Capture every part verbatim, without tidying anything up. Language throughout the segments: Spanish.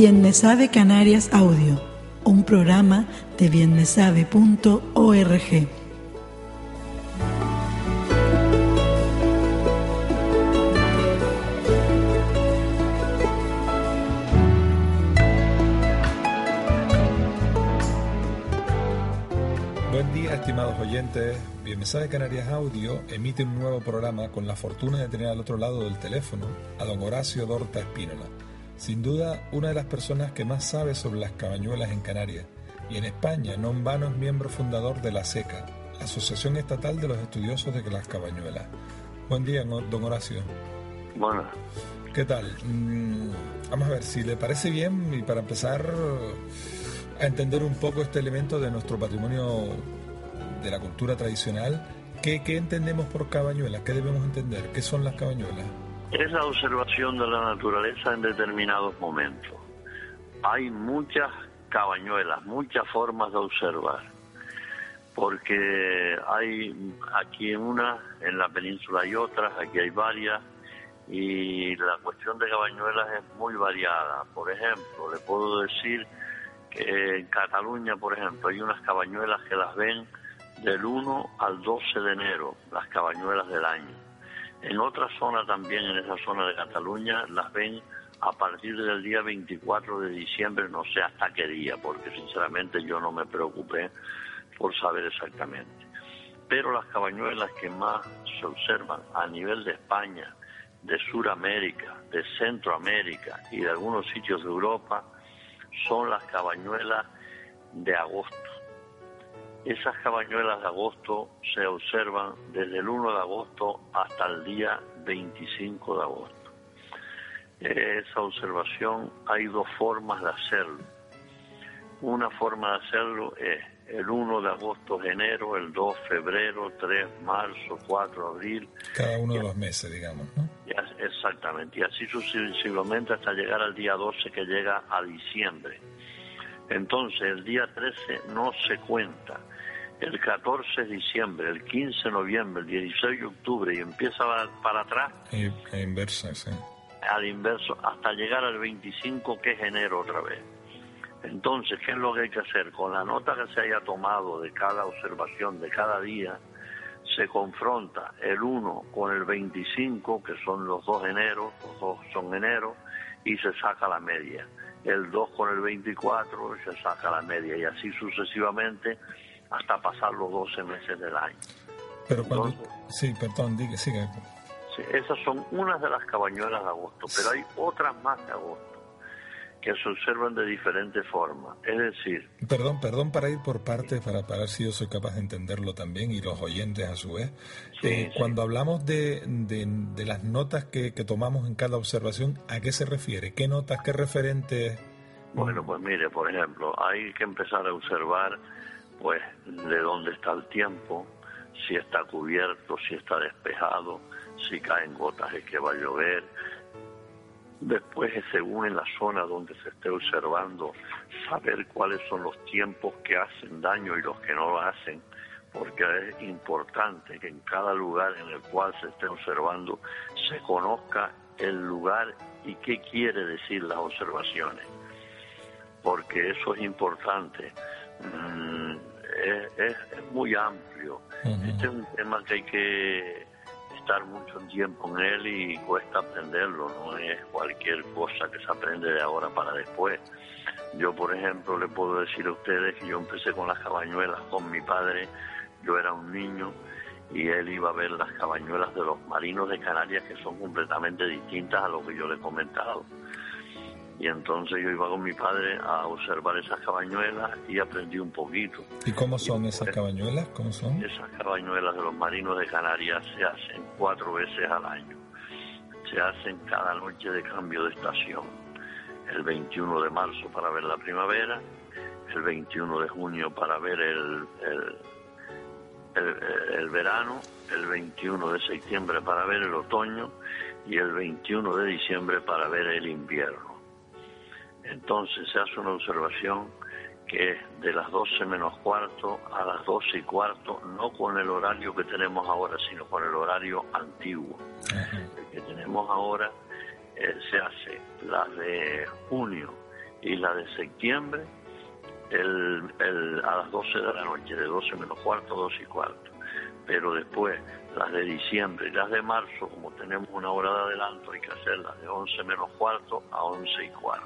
Bien Me Sabe Canarias Audio, un programa de bien me sabe punto org. Buen día, estimados oyentes. Bien Me Sabe Canarias Audio emite un nuevo programa con la fortuna de tener al otro lado del teléfono a don Horacio Dorta Espínola. Sin duda, una de las personas que más sabe sobre las cabañuelas en Canarias y en España. No en vano es miembro fundador de la SECA, la Asociación Estatal de los Estudiosos de las Cabañuelas. Buen día, don Horacio. Bueno. ¿Qué tal? Mm, vamos a ver, si le parece bien, y para empezar a entender un poco este elemento de nuestro patrimonio de la cultura tradicional, ¿qué, qué entendemos por cabañuelas? ¿Qué debemos entender? ¿Qué son las cabañuelas? Es la observación de la naturaleza en determinados momentos. Hay muchas cabañuelas, muchas formas de observar, porque hay aquí en una, en la península hay otras, aquí hay varias, y la cuestión de cabañuelas es muy variada. Por ejemplo, le puedo decir que en Cataluña, por ejemplo, hay unas cabañuelas que las ven del uno al doce de enero, las cabañuelas del año. En otra zona también, en esa zona de Cataluña, las ven a partir del día veinticuatro de diciembre, no sé hasta qué día, porque sinceramente yo no me preocupé por saber exactamente. Pero las cabañuelas que más se observan a nivel de España, de Suramérica, de Centroamérica y de algunos sitios de Europa, son las cabañuelas de agosto. Esas cabañuelas de agosto se observan desde el uno de agosto hasta el día veinticinco de agosto. Esa observación hay dos formas de hacerlo. Una forma de hacerlo es el uno de agosto es enero, el dos febrero, tres marzo, cuatro abril. Cada uno de los meses, digamos, ¿no? Exactamente, y así sucesivamente hasta llegar al día doce, que llega a diciembre. Entonces el día trece no se cuenta. El catorce es diciembre, el quince de noviembre, el dieciséis de octubre, y empieza para atrás. Y a inversa, sí. Al inverso, hasta llegar al veinticinco, que es enero otra vez. Entonces, ¿qué es lo que hay que hacer? Con la nota que se haya tomado de cada observación, de cada día, se confronta el uno con el veinticinco, que son los dos enero, los dos son enero, y se saca la media. El dos con el veinticuatro, se saca la media, y así sucesivamente, hasta pasar los doce meses del año. Pero cuando... Entonces, sí, perdón, diga, siga. Sí, esas son unas de las cabañuelas de agosto, pero hay otras más de agosto que se observan de diferentes formas. Es decir... Perdón, perdón, para ir por partes, para, para ver si yo soy capaz de entenderlo también, y los oyentes a su vez. Sí, eh, sí. Cuando hablamos de, de, de las notas que, que tomamos en cada observación, ¿a qué se refiere? ¿Qué notas, qué referentes? Bueno, pues mire, por ejemplo, hay que empezar a observar pues de dónde está el tiempo, si está cubierto, si está despejado, si caen gotas es que va a llover. Después, según en la zona donde se esté observando, saber cuáles son los tiempos que hacen daño y los que no lo hacen, porque es importante que en cada lugar en el cual se esté observando se conozca el lugar y qué quiere decir las observaciones, porque eso es importante. Mm, es, es, es muy amplio. Uh-huh. Este es un tema que hay que estar mucho tiempo en él y cuesta aprenderlo, no es cualquier cosa que se aprende de ahora para después. Yo, por ejemplo, le puedo decir a ustedes que yo empecé con las cabañuelas con mi padre. Yo era un niño y él iba a ver las cabañuelas de los marinos de Canarias, que son completamente distintas a lo que yo le he comentado. Y entonces yo iba con mi padre a observar esas cabañuelas y aprendí un poquito. ¿Y cómo son esas cabañuelas? ¿Cómo son? Esas cabañuelas de los marinos de Canarias se hacen cuatro veces al año. Se hacen cada noche de cambio de estación. El veintiuno de marzo para ver la primavera, el veintiuno de junio para ver el, el, el, el verano, el veintiuno de septiembre para ver el otoño y el veintiuno de diciembre para ver el invierno. Entonces se hace una observación que es de las doce menos cuarto a las doce y cuarto, no con el horario que tenemos ahora, sino con el horario antiguo. El que tenemos ahora eh, se hace las de junio y la de septiembre el, el, a las doce de la noche, de doce menos cuarto, doce y cuarto. Pero después, las de diciembre y las de marzo, como tenemos una hora de adelanto, hay que hacerlas de once menos cuarto a once y cuarto.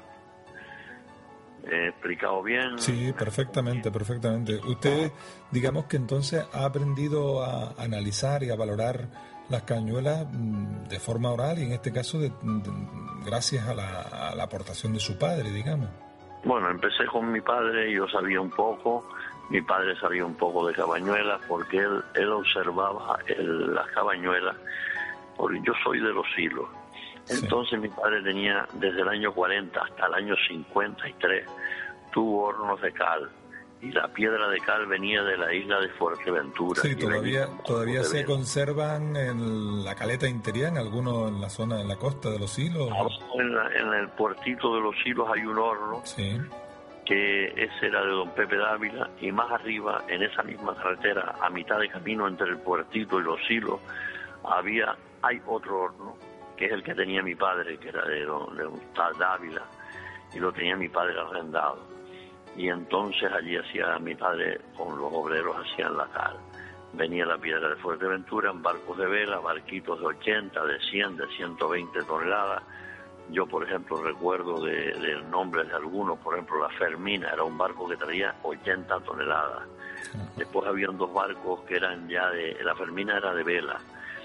¿He explicado bien? Sí, perfectamente, perfectamente. Usted, digamos que entonces ha aprendido a analizar y a valorar las cañuelas de forma oral y en este caso de, de, gracias a la, a la aportación de su padre, digamos. Bueno, empecé con mi padre, yo sabía un poco, mi padre sabía un poco de cabañuelas porque él, él observaba el, las cabañuelas, porque yo soy de los hilos. Entonces sí. Mi padre tenía desde el año cuarenta hasta el año cincuenta y tres, tuvo hornos de cal. Y la piedra de cal venía de la isla de Fuerteventura. Sí, todavía todavía se conservan en la caleta interior, en algunos en la zona, en la costa de los Hilos. En, la, en el puertito de los Hilos hay un horno, sí. Que ese era de don Pepe Dávila, y más arriba, en esa misma carretera, a mitad de camino entre el puertito y los Hilos, había, hay otro horno, que es el que tenía mi padre, que era de don, de don Dávila, y lo tenía mi padre arrendado. Y entonces allí hacía mi padre, con los obreros hacían la cal. Venía la piedra de Fuerteventura en barcos de vela, barquitos de ochenta, de cien, de ciento veinte toneladas. Yo, por ejemplo, recuerdo de, de nombres de algunos, por ejemplo, la Fermina, era un barco que traía ochenta toneladas. Después habían dos barcos que eran ya de... La Fermina era de vela,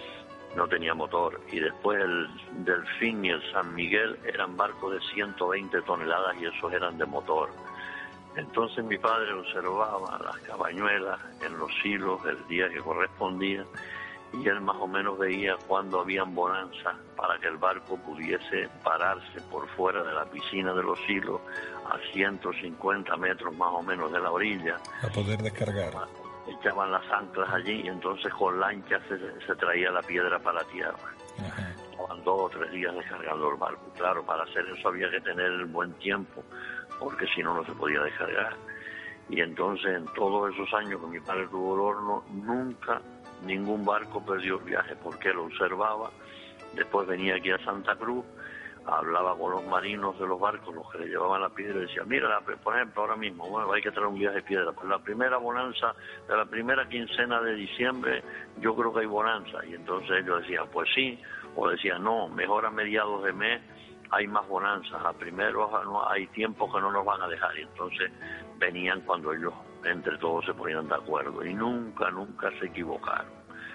no tenía motor. Y después el Delfín y el San Miguel eran barcos de ciento veinte toneladas y esos eran de motor. Entonces mi padre observaba las cabañuelas en los hilos el día que correspondía y él más o menos veía cuándo habían bonanzas para que el barco pudiese pararse por fuera de la piscina de los hilos a ciento cincuenta metros más o menos de la orilla. A poder descargar. Echaban las anclas allí y entonces con lancha se, se traía la piedra para tierra. Ajá. Estaban dos o tres días descargando el barco. Claro, para hacer eso había que tener buen tiempo, porque si no, no se podía descargar. Y entonces, en todos esos años que mi padre tuvo el horno, nunca ningún barco perdió el viaje, porque él observaba. Después venía aquí a Santa Cruz, hablaba con los marinos de los barcos, los que le llevaban la piedra, y decía, mira, por ejemplo, ahora mismo, bueno, hay que traer un viaje de piedra. Pues la primera bonanza, de la primera quincena de diciembre, yo creo que hay bonanza. Y entonces ellos decían, pues sí, o decían, no, mejor a mediados de mes, hay más bonanzas, a primero no, hay tiempos que no nos van a dejar, y entonces venían cuando ellos entre todos se ponían de acuerdo, y nunca, nunca se equivocaron,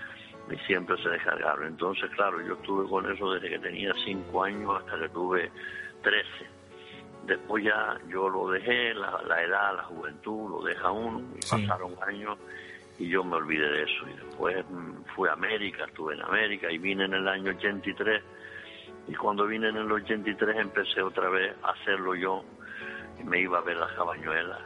y siempre se descargaron. Entonces, claro, yo estuve con eso desde que tenía cinco años hasta que tuve trece. Después ya yo lo dejé, la, la edad, la juventud, lo deja uno, y sí. Pasaron años, y yo me olvidé de eso, y después fui a América, estuve en América, y vine en el año ochenta y tres, y cuando vine en el ochenta y tres empecé otra vez a hacerlo yo, y me iba a ver las cabañuelas,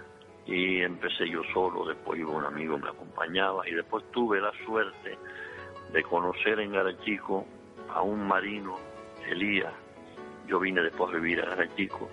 y empecé yo solo, después iba un amigo, me acompañaba, y después tuve la suerte de conocer en Garachico a un marino, Elías. Yo vine después a vivir a Garachico,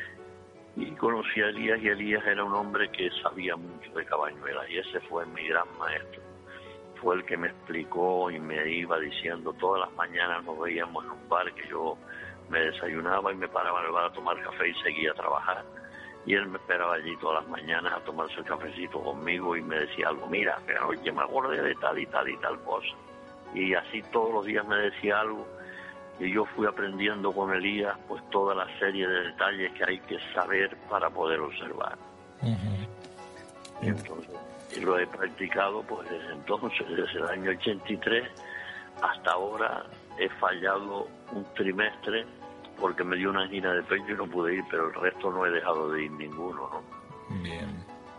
y conocí a Elías, y Elías era un hombre que sabía mucho de cabañuelas, y ese fue mi gran maestro. Fue el que me explicó y me iba diciendo, todas las mañanas nos veíamos en un bar que yo me desayunaba y me paraba en el bar a tomar café y seguía a trabajar. Y él me esperaba allí todas las mañanas a tomarse el cafecito conmigo y me decía algo, mira, pero oye, me acordé de tal y tal y tal cosa. Y así todos los días me decía algo, y yo fui aprendiendo con Elías pues toda la serie de detalles que hay que saber para poder observar. Uh-huh. Y entonces, y lo he practicado pues desde entonces, desde el año ochenta y tres hasta ahora. He fallado un trimestre porque me dio una angina de pecho y no pude ir, pero el resto no he dejado de ir ninguno, ¿no? Bien.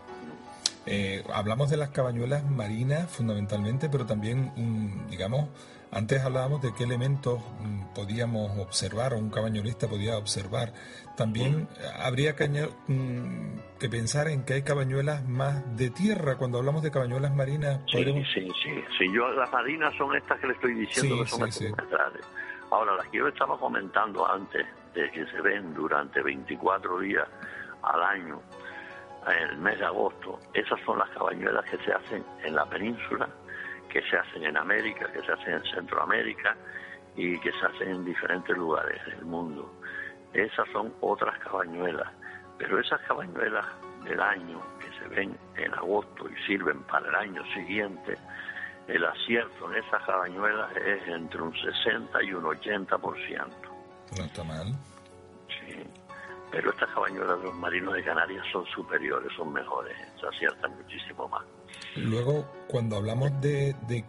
Eh, hablamos de las cabañuelas marinas fundamentalmente, pero también, um, digamos, antes hablábamos de qué elementos um, podíamos observar, o un cabañolista podía observar. También habría que, um, que pensar en que hay cabañuelas más de tierra. Cuando hablamos de cabañuelas marinas, sí, podemos... sí, sí, sí. Yo, las marinas son estas que le estoy diciendo, sí, que son sí, estas sí. Ahora, las que yo estaba comentando antes, de que se ven durante veinticuatro días al año, en el mes de agosto, esas son las cabañuelas que se hacen en la península, que se hacen en América, que se hacen en Centroamérica y que se hacen en diferentes lugares del mundo. Esas son otras cabañuelas, Pero esas cabañuelas del año que se ven en agosto y sirven para el año siguiente, el acierto en esas cabañuelas es entre un sesenta y un ochenta por ciento. No está mal. Sí, pero estas cabañuelas de los marinos de Canarias son superiores, son mejores, se aciertan muchísimo más. Luego, cuando hablamos de... de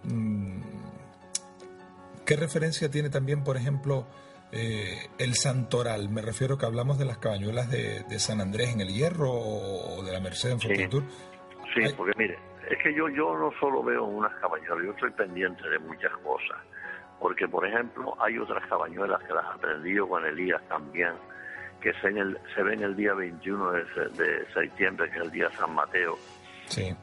¿qué referencia tiene también, por ejemplo, eh, el Santoral? Me refiero que hablamos de las cabañuelas de, de San Andrés en el Hierro o de la Merced en Fuerteventura. Sí, Ay. porque mire, es que yo, yo no solo veo unas cabañuelas, yo estoy pendiente de muchas cosas. Porque, por ejemplo, hay otras cabañuelas que las aprendí yo con Elías también, que se, en el, se ven el día veintiuno de, de septiembre, que es el día de San Mateo. Sí.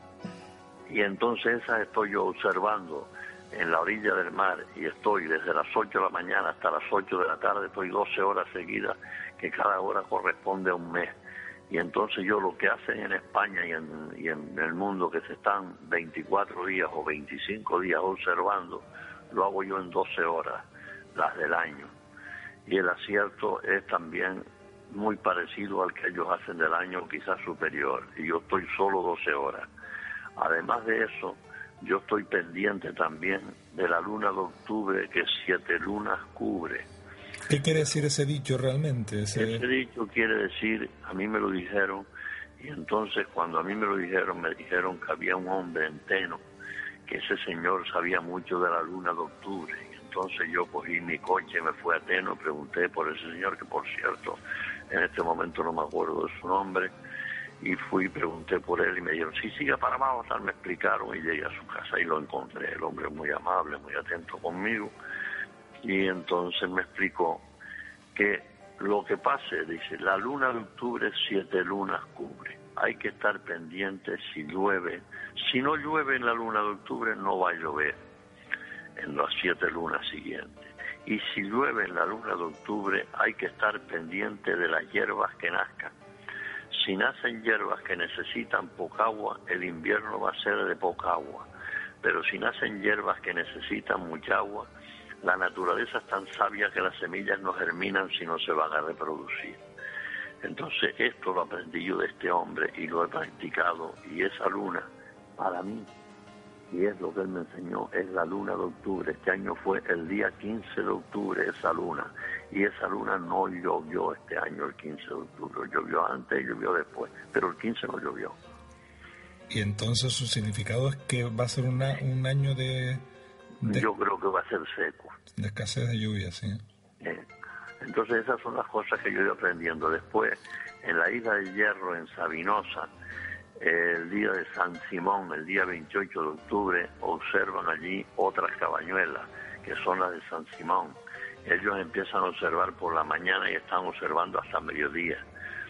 Y entonces esas estoy yo observando en la orilla del mar y estoy desde las ocho de la mañana hasta las ocho de la tarde, estoy doce horas seguidas, que cada hora corresponde a un mes. Y entonces yo lo que hacen en España y en, y en el mundo, que se están veinticuatro días o veinticinco días observando, lo hago yo en doce horas, las del año. Y el acierto es también muy parecido al que ellos hacen del año, quizás superior. Y yo estoy solo doce horas. Además de eso, yo estoy pendiente también de la luna de octubre, que siete lunas cubre. ¿Qué quiere decir ese dicho realmente? Ese, ese dicho quiere decir, a mí me lo dijeron, y entonces cuando a mí me lo dijeron, me dijeron que había un hombre en Teno, que ese señor sabía mucho de la luna de octubre. Y entonces yo cogí mi coche, me fui a Teno, pregunté por ese señor, que por cierto, en este momento no me acuerdo de su nombre, y fui y pregunté por él y me dijeron, sí, siga para abajo, tal, me explicaron y llegué a su casa y lo encontré. El hombre muy amable, muy atento conmigo, y entonces me explicó que lo que pase, dice, la luna de octubre siete lunas cubre. Hay que estar pendiente si llueve. Si no llueve en la luna de octubre, no va a llover en las siete lunas siguientes. Y si llueve en la luna de octubre, hay que estar pendiente de las hierbas que nazcan. Si nacen hierbas que necesitan poca agua, el invierno va a ser de poca agua. Pero si nacen hierbas que necesitan mucha agua, la naturaleza es tan sabia que las semillas no germinan si no se van a reproducir. Entonces esto lo aprendí yo de este hombre y lo he practicado, y esa luna, para mí, y es lo que él me enseñó, es la luna de octubre. Este año fue el día quince de octubre esa luna, y esa luna no llovió este año el quince de octubre, llovió antes y llovió después, pero el quince no llovió. Y entonces su significado es que va a ser una, un año de, de... Yo creo que va a ser seco. De escasez de lluvia, sí. Eh, entonces esas son las cosas que yo he ido aprendiendo. Después, en la Isla del Hierro, en Sabinosa, el día de San Simón, el día veintiocho de octubre, observan allí otras cabañuelas, que son las de San Simón. Ellos empiezan a observar por la mañana y están observando hasta mediodía.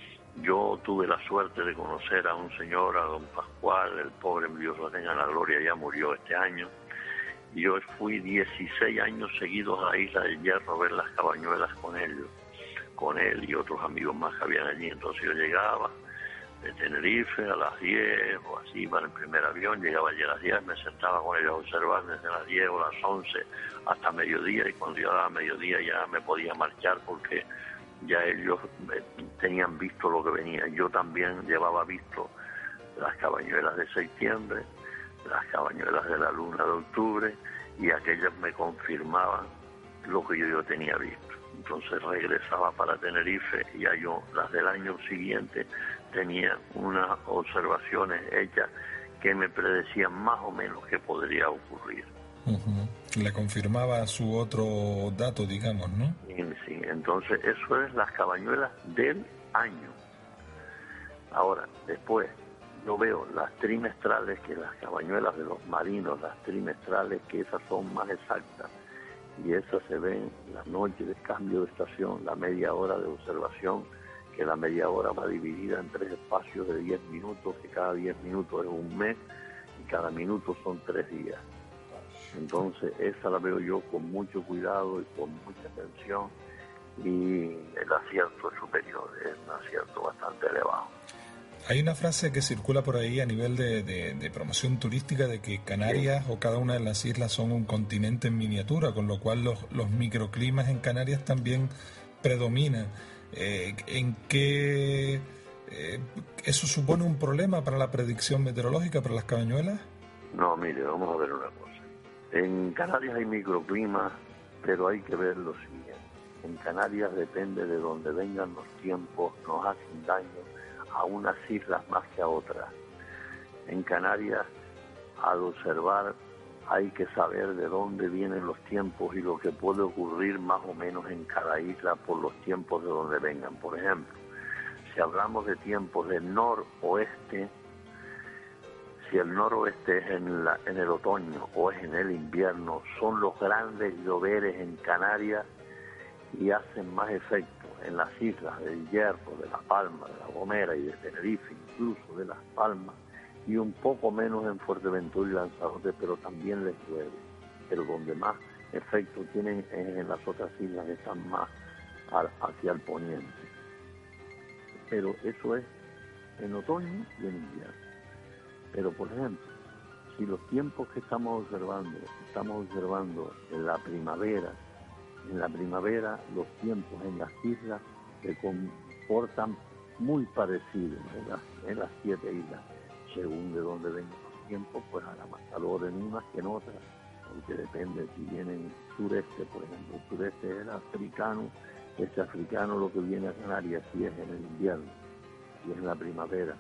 Yo tuve la suerte de conocer a un señor, a don Pascual, el pobre, Dios lo tenga en la gloria, ya murió este año. Yo fui dieciséis años seguidos a la Isla del Hierro a ver las cabañuelas con ellos, con él y otros amigos más que habían allí. Entonces yo llegaba de Tenerife a las diez o así, iba en el primer avión, llegaba allí a las diez, me sentaba con ellos a observar desde las diez o las once hasta mediodía, y cuando yo daba mediodía ya me podía marchar porque ya ellos tenían visto lo que venía. Yo también llevaba visto las cabañuelas de septiembre, las cabañuelas de la luna de octubre, y aquellas me confirmaban lo que yo, yo tenía visto. Entonces regresaba para Tenerife y ya yo, las del año siguiente, tenía unas observaciones hechas que me predecían más o menos qué podría ocurrir. Uh-huh. Le confirmaba su otro dato, digamos, ¿no? Sí, sí, entonces eso es las cabañuelas del año. Ahora, después, yo veo las trimestrales, que las cabañuelas de los marinos, las trimestrales, que esas son más exactas, y esas se ven la noche de cambio de estación, la media hora de observación, que la media hora va dividida en tres espacios de diez minutos, que cada diez minutos es un mes, y cada minuto son tres días. Entonces esa la veo yo con mucho cuidado y con mucha atención, y el acierto es superior, es un acierto bastante elevado. Hay una frase que circula por ahí a nivel de, de, de promoción turística de que Canarias, sí, o cada una de las islas son un continente en miniatura, con lo cual los, los microclimas en Canarias también predominan. Eh, ¿En qué Eh, ¿Eso supone un problema para la predicción meteorológica, para las cabañuelas? No, mire, vamos a ver una cosa. En Canarias hay microclimas, pero hay que ver lo siguiente. En Canarias depende de donde vengan los tiempos, nos hacen daño a unas islas más que a otras. En Canarias, al observar, hay que saber de dónde vienen los tiempos y lo que puede ocurrir más o menos en cada isla por los tiempos de donde vengan. Por ejemplo, si hablamos de tiempos del noroeste, si el noroeste es en, la, en el otoño o es en el invierno, son los grandes lloveres en Canarias y hacen más efecto en las islas del Hierro, de La Palma, de La Gomera y de Tenerife, incluso de Las Palmas, y un poco menos en Fuerteventura y Lanzarote, pero también les llueve. Pero donde más efecto tienen es en las otras islas que están más al, hacia el poniente. Pero eso es en otoño y en invierno. Pero, por ejemplo, si los tiempos que estamos observando, estamos observando en la primavera, en la primavera los tiempos en las islas se comportan muy parecidos en las, en las siete islas. Según de dónde vengan los tiempos, pues hará más calor en unas que en otras, porque depende si vienen sureste, por ejemplo, el sureste es el africano, este africano lo que viene a Canarias si es en el invierno, si es en la primavera.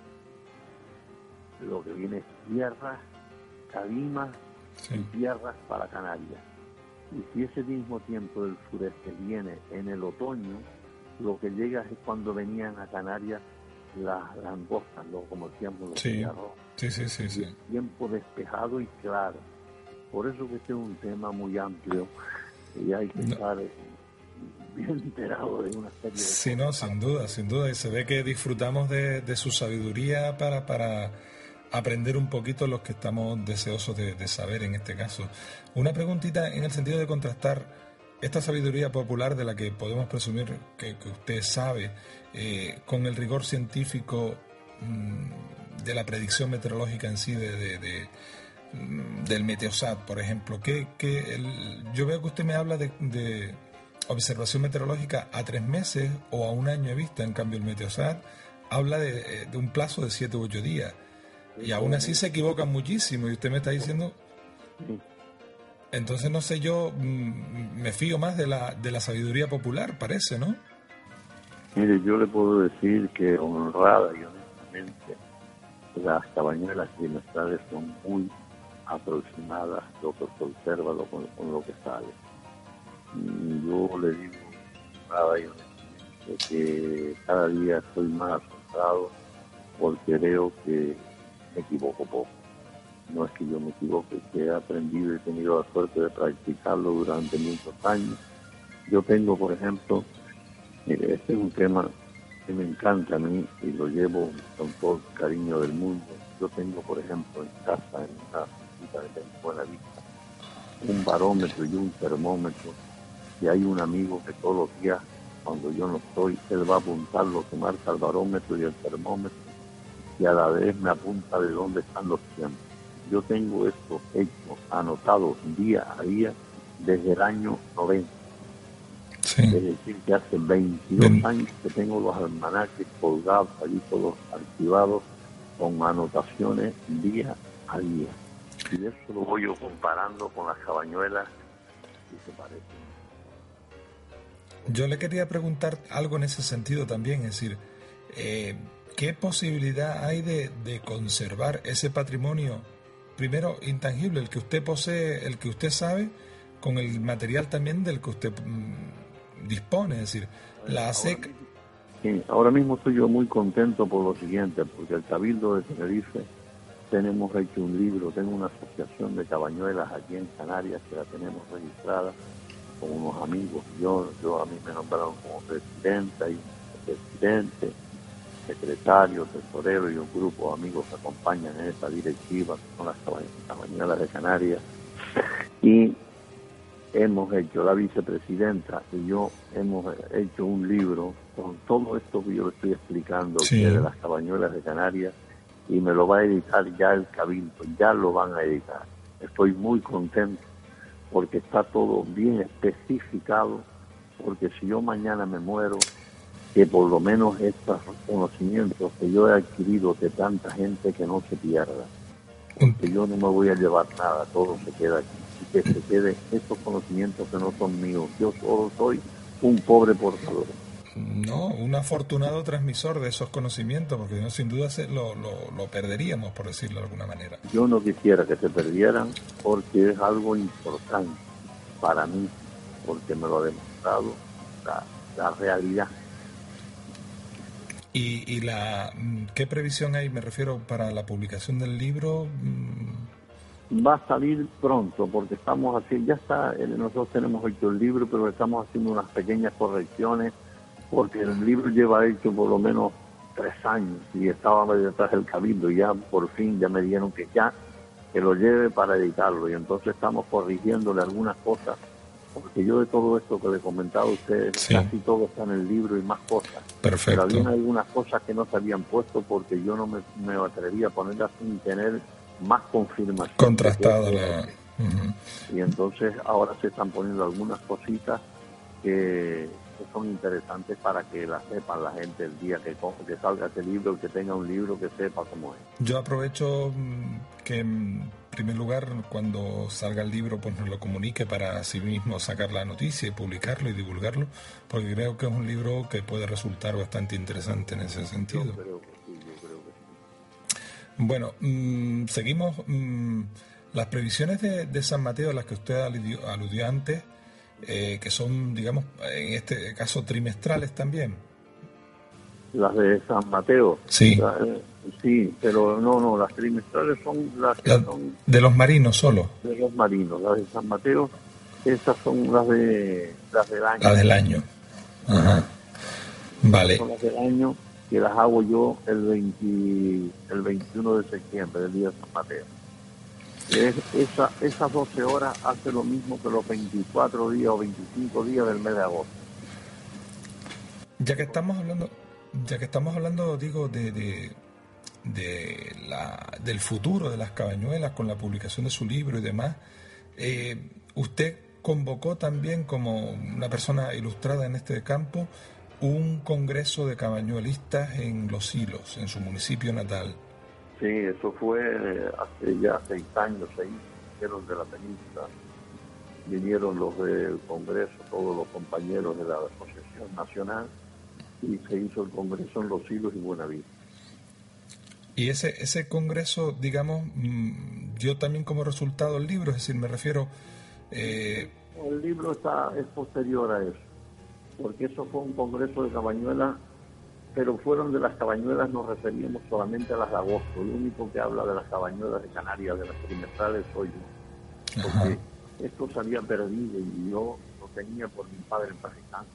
Lo que viene es tierras, calimas sí. y tierras para Canarias. Y si ese mismo tiempo del sureste viene en el otoño, lo que llega es cuando venían a Canarias las langostas, ¿no? Como decíamos los sí. sí, sí, sí, sí. Tiempo despejado y claro. Por eso que este es un tema muy amplio y hay que no. estar bien enterado de una serie de sí, cosas. no, sin duda, sin duda. Y se ve que disfrutamos de, de su sabiduría para... para aprender un poquito los que estamos deseosos de, de saber en este caso. Una preguntita en el sentido de contrastar esta sabiduría popular de la que podemos presumir que, que usted sabe eh, con el rigor científico mmm, de la predicción meteorológica en sí de, de, de, mmm, del Meteosat, por ejemplo. Que, que el, yo veo que usted me habla de, de observación meteorológica a tres meses o a un año de vista, en cambio el Meteosat habla de, de un plazo de siete u ocho días. Y aún así se equivocan muchísimo y usted me está diciendo... Entonces, no sé, yo mmm, me fío más de la de la sabiduría popular, parece, ¿no? Mire, yo le puedo decir que honrada y honestamente las cabañuelas trimestrales son muy aproximadas lo que se observa lo, con, con lo que sale. Y yo le digo honrada y honestamente que cada día estoy más asustado porque creo que me equivoco poco. No es que yo me equivoque, es que he aprendido y he tenido la suerte de practicarlo durante muchos años. Yo tengo, por ejemplo, mire, este es un tema que me encanta a mí y lo llevo con todo el cariño del mundo. Yo tengo, por ejemplo, en casa, en una visita de Buena Vista, un barómetro y un termómetro, y hay un amigo que todos los días, cuando yo no estoy, él va a apuntar lo que marca el barómetro y el termómetro, y a la vez me apunta de dónde están los tiempos. Yo tengo esto hecho, anotado día a día desde el año noventa. Sí. Es decir, que hace veintidós Bien. años que tengo los almanaques colgados allí, todos archivados, con anotaciones día a día. Y eso lo voy yo comparando con las cabañuelas y se parece. Yo le quería preguntar algo en ese sentido también, es decir, eh, ¿qué posibilidad hay de, de conservar ese patrimonio, primero intangible, el que usted posee, el que usted sabe, con el material también del que usted mmm, dispone? Es decir, la A S E C... Sí, ahora mismo estoy yo muy contento por lo siguiente, porque el Cabildo de Tenerife tenemos hecho un libro, tengo una asociación de cabañuelas aquí en Canarias que la tenemos registrada con unos amigos. Yo, yo a mí me nombraron como presidenta y presidente, secretario, tesorero y un grupo de amigos que acompañan en esta directiva, que son las cabañuelas de Canarias. Y hemos hecho, la vicepresidenta y yo hemos hecho un libro con todo esto que yo le estoy explicando, sí, de las cabañuelas de Canarias, y me lo va a editar ya el Cabildo, ya lo van a editar. Estoy muy contento porque está todo bien especificado, porque si yo mañana me muero, que por lo menos estos conocimientos que yo he adquirido de tanta gente que no se pierda. Porque yo no me voy a llevar nada, todo se queda aquí. Y que se quede estos conocimientos que no son míos. Yo solo soy un pobre portador. No, un afortunado transmisor de esos conocimientos, porque no, sin duda se, lo, lo, lo perderíamos, por decirlo de alguna manera. Yo no quisiera que se perdieran porque es algo importante para mí, porque me lo ha demostrado la, la realidad. ¿Y, y la qué previsión hay, me refiero, para la publicación del libro? Va a salir pronto, porque estamos así, ya está, nosotros tenemos hecho el libro, pero estamos haciendo unas pequeñas correcciones, porque el libro lleva hecho por lo menos tres años y estaba detrás del cabildo y ya por fin ya me dijeron que ya que lo lleve para editarlo, y entonces estamos corrigiéndole algunas cosas, porque yo de todo esto que le he comentado a ustedes, sí, casi todo está en el libro y más cosas. Perfecto. Pero había algunas cosas que no se habían puesto porque yo no me, me atrevía a ponerlas sin tener más confirmación. Contrastada la... Uh-huh. Y entonces ahora se están poniendo algunas cositas que, que son interesantes para que la sepan la gente el día que, que salga ese libro, que tenga un libro que sepa cómo es. Yo aprovecho que en primer lugar cuando salga el libro pues nos lo comunique para sí mismo sacar la noticia y publicarlo y divulgarlo, porque creo que es un libro que puede resultar bastante interesante en ese sentido. Yo creo que sí, yo creo que sí. Bueno, mmm, seguimos. Mmm, las previsiones de, de San Mateo a las que usted aludió, aludió antes, eh, que son, digamos, en este caso trimestrales también. Las de San Mateo. Sí. La, eh, sí, pero no, no, las trimestrales son las que la, son... De los marinos solo. De los marinos. Las de San Mateo, esas son las de las del año. Las del año. Ajá. Vale. Son las del año que las hago yo el, veinte, el veintiuno de septiembre, el día de San Mateo. Es, esa, esas doce horas hace lo mismo que los veinticuatro días o veinticinco días del mes de agosto. Ya que estamos hablando, ya que estamos hablando, digo, de, de, de la, del futuro de las Cabañuelas con la publicación de su libro y demás, eh, usted convocó también, como una persona ilustrada en este campo, un congreso de cabañuelistas en Los Silos, en su municipio natal. Sí, eso fue hace ya seis años, seis, vinieron de la península, vinieron los del Congreso, todos los compañeros de la Asociación Nacional, y se hizo el Congreso en Los Silos y Buenavista. Y ese ese Congreso, digamos, dio también como resultado el libro, es decir, me refiero... Eh... El libro está es posterior a eso, porque eso fue un Congreso de cabañuelas, pero fueron de las cabañuelas, nos referíamos solamente a las de agosto. El único que habla de las cabañuelas de Canarias, de las trimestrales, soy yo. Porque Ajá. esto se había perdido y yo lo tenía por mi padre en paz descanse.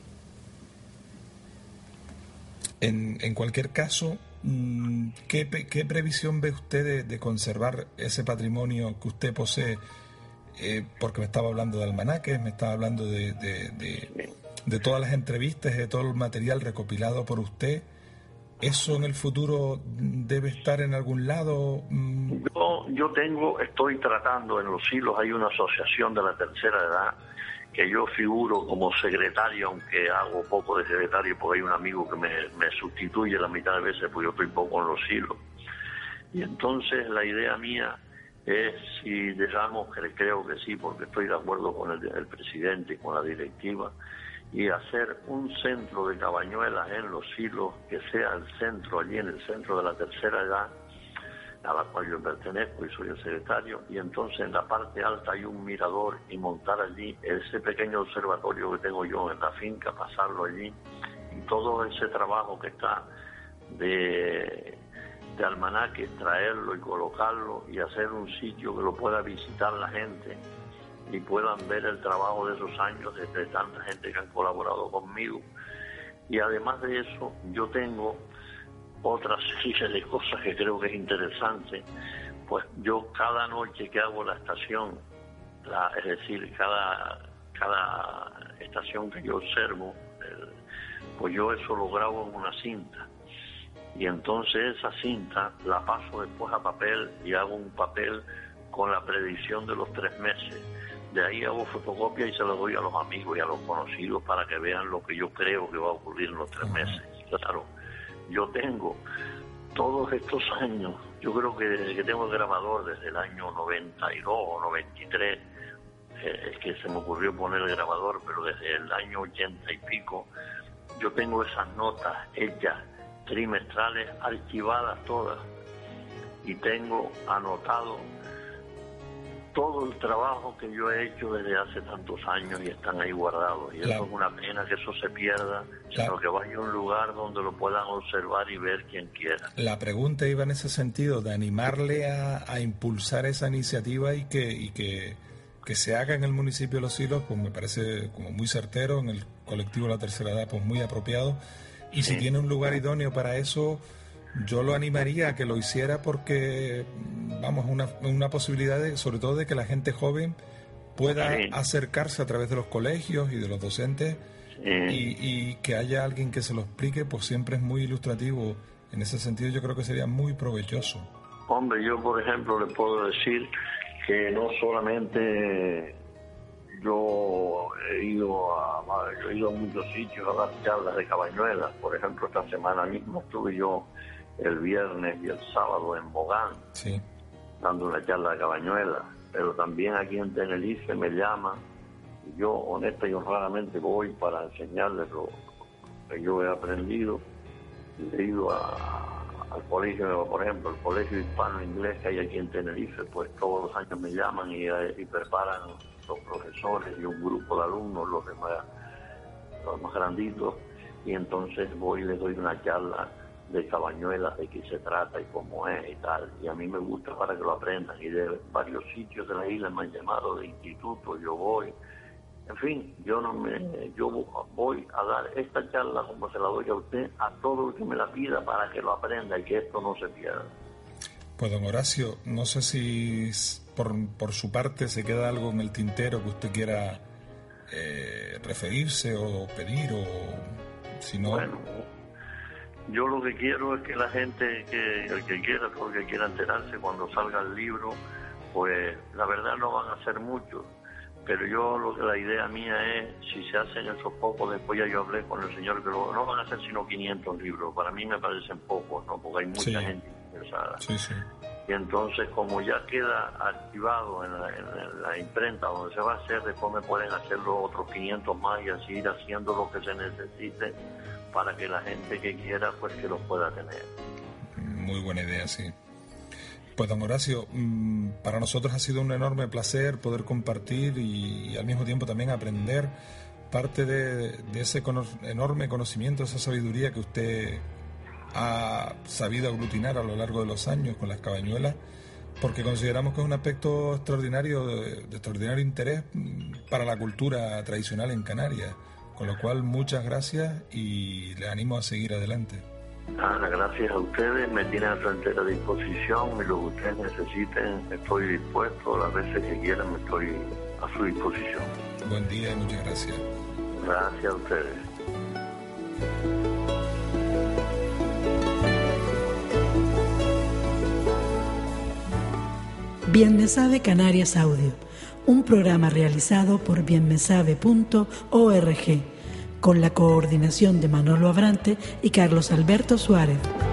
En, en cualquier caso, ¿qué, qué previsión ve usted de, de conservar ese patrimonio que usted posee? Eh, porque me estaba hablando de almanaques, me estaba hablando de... de, de de todas las entrevistas, de todo el material recopilado por usted. ¿Eso en el futuro debe estar en algún lado? Yo, yo tengo, estoy tratando en Los Silos, hay una asociación de la tercera edad, que yo figuro como secretario, aunque hago poco de secretario, porque hay un amigo que me, me sustituye la mitad de veces, porque yo estoy poco en Los Silos. Y entonces la idea mía es, si digamos, que creo que sí, porque estoy de acuerdo con el, el presidente y con la directiva, y hacer un centro de cabañuelas en Los Silos, que sea el centro, allí en el centro de la tercera edad, a la cual yo pertenezco y soy el secretario, y entonces en la parte alta hay un mirador y montar allí ese pequeño observatorio que tengo yo en la finca, pasarlo allí, y todo ese trabajo que está de, de almanaques, traerlo y colocarlo y hacer un sitio que lo pueda visitar la gente y puedan ver el trabajo de esos años de, de tanta gente que han colaborado conmigo. Y además de eso, yo tengo otra serie de cosas que creo que es interesante. Pues yo cada noche que hago la estación, la, es decir, cada, cada estación que yo observo, el, pues yo eso lo grabo en una cinta. Y entonces esa cinta la paso después a papel y hago un papel con la predicción de los tres meses, De ahí hago fotocopia y se las doy a los amigos y a los conocidos para que vean lo que yo creo que va a ocurrir en los tres meses. Claro, yo tengo todos estos años, yo creo que desde que tengo el grabador, desde el año noventa y dos o noventa y tres, eh, es que se me ocurrió poner el grabador, pero desde el año ochenta y pico, yo tengo esas notas hechas trimestrales, archivadas todas, y tengo anotado todo el trabajo que yo he hecho desde hace tantos años y están ahí guardados. Y claro. Eso es una pena que eso se pierda, claro. sino que vaya a un lugar donde lo puedan observar y ver quien quiera. La pregunta iba en ese sentido, de animarle a, a impulsar esa iniciativa y que y que, que se haga en el municipio de Los Silos, pues me parece como muy certero, en el colectivo de la tercera edad, pues muy apropiado. Y sí. Si tiene un lugar idóneo para eso, yo lo animaría a que lo hiciera porque, vamos, una, una posibilidad, de, sobre todo de que la gente joven pueda sí. acercarse a través de los colegios y de los docentes sí. y, y que haya alguien que se lo explique, pues siempre es muy ilustrativo. En ese sentido yo creo que sería muy provechoso. Hombre, yo por ejemplo le puedo decir que no solamente yo he ido a, yo he ido a muchos sitios a dar charlas de cabañuelas. Por ejemplo, esta semana mismo estuve yo el viernes y el sábado en Mogán, sí. dando una charla de cabañuelas, pero también aquí en Tenerife me llaman y yo honesta y honradamente voy para enseñarles lo que yo he aprendido. He ido a, al colegio, por ejemplo, el colegio hispano-inglés que hay aquí en Tenerife, pues todos los años me llaman y, y preparan los profesores y un grupo de alumnos, los demás, los más granditos, y entonces voy y les doy una charla de cabañuelas, de qué se trata y cómo es y tal, y a mí me gusta para que lo aprendan, y de varios sitios de la isla me han llamado, de institutos, yo voy, en fin, yo no me, yo voy a dar esta charla como se la doy a usted, a todo el que me la pida para que lo aprenda y que esto no se pierda. Pues don Horacio, no sé si por, por su parte se queda algo en el tintero que usted quiera eh, referirse o pedir, o si no... Bueno, yo lo que quiero es que la gente, que el que quiera, porque quiera enterarse cuando salga el libro, pues la verdad no van a ser muchos, pero yo lo que la idea mía es, si se hacen esos pocos, después ya yo hablé con el señor que lo, no van a ser sino quinientos libros, para mí me parecen pocos, ¿no? Porque hay mucha sí. gente interesada. Sí, sí. Y entonces, como ya queda activado en la, en la imprenta donde se va a hacer, después me pueden hacerlo otros quinientos más y así ir haciendo lo que se necesite para que la gente que quiera, pues que los pueda tener. Muy buena idea, sí. Pues don Horacio, para nosotros ha sido un enorme placer poder compartir y, y al mismo tiempo también aprender parte de, de ese cono- enorme conocimiento, esa sabiduría que usted ha sabido aglutinar a lo largo de los años con las cabañuelas, porque consideramos que es un aspecto extraordinario, de, de extraordinario interés para la cultura tradicional en Canarias, con lo cual muchas gracias y les animo a seguir adelante. Nada, gracias a ustedes, me tienen a su entera disposición y lo que ustedes necesiten, estoy dispuesto, las veces que quieran me estoy a su disposición. Buen día y muchas gracias. Gracias a ustedes. Bien me sabe Canarias Audio, un programa realizado por bien me sabe punto org, con la coordinación de Manolo Abrante y Carlos Alberto Suárez.